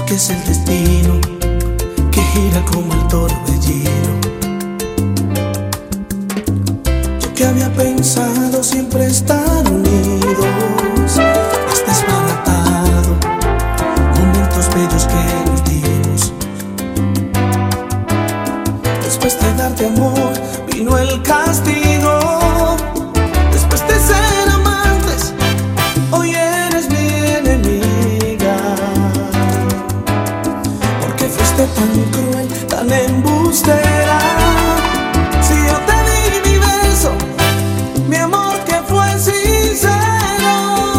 que es el destino que gira como el torbellino. Yo que había pensado siempre estar unidos, has desbaratado momentos bellos que nos dimos. Después de darte amor vino el castigo. Después de ser amantes, hoy eres mi enemiga. Porque fuiste tan cruel, tan embustera. Si yo te di mi beso, mi amor que fue sincero.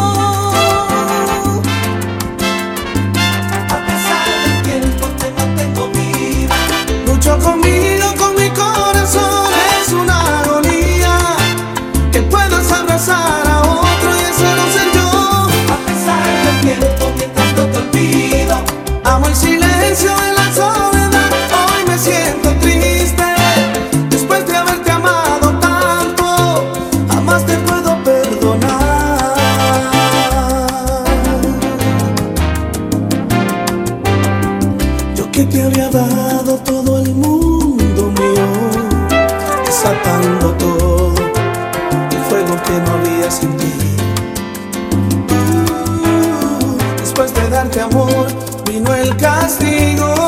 A pesar del tiempo te mantengo viva. Lucho conmigo, con mi corazón. Es una agonía que puedas abrazar a otro y ese no ser yo. A pesar del tiempo mientras no te olvido, amo el silencio de la soledad. Hoy me siento triste después de haberte amado tanto. Jamás te puedo perdonar. Yo que te había dado todo el mundo mío, desatando todo el fuego que no había sentido. Después de darte amor vino el castigo.